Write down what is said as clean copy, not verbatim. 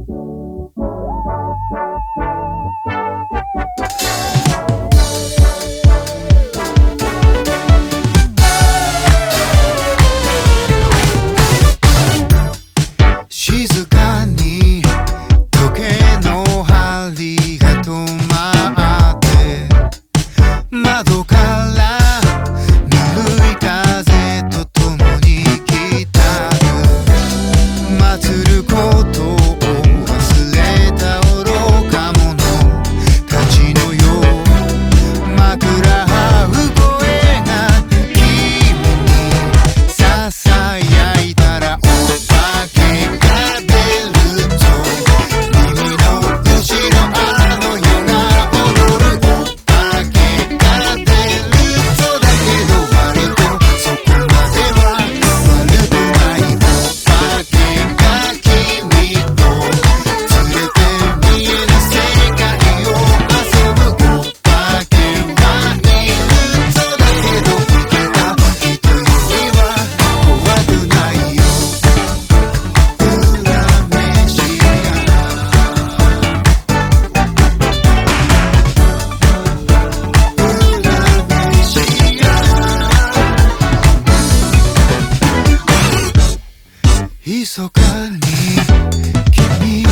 静かに時計の針が止まって窓からぬるい風とともに来た祭ることを忘れた愚か者たちのよう枕はう声が君にささやいたらお化けが出るぞ耳の後ろあの夜が踊るお化けが出るぞだけど割とそこまでは悪くないお化けが君と連れて見える世界を遊ぶお化けはいるぞだけど生きた人よりは怖くないよ裏飯屋密かに君